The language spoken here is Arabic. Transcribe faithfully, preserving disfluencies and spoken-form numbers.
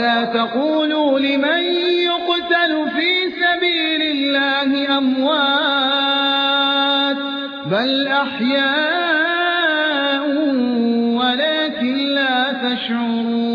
لا تقولوا لمن يقتل في سبيل الله أموات بل أحياء ولكن لا تشعرون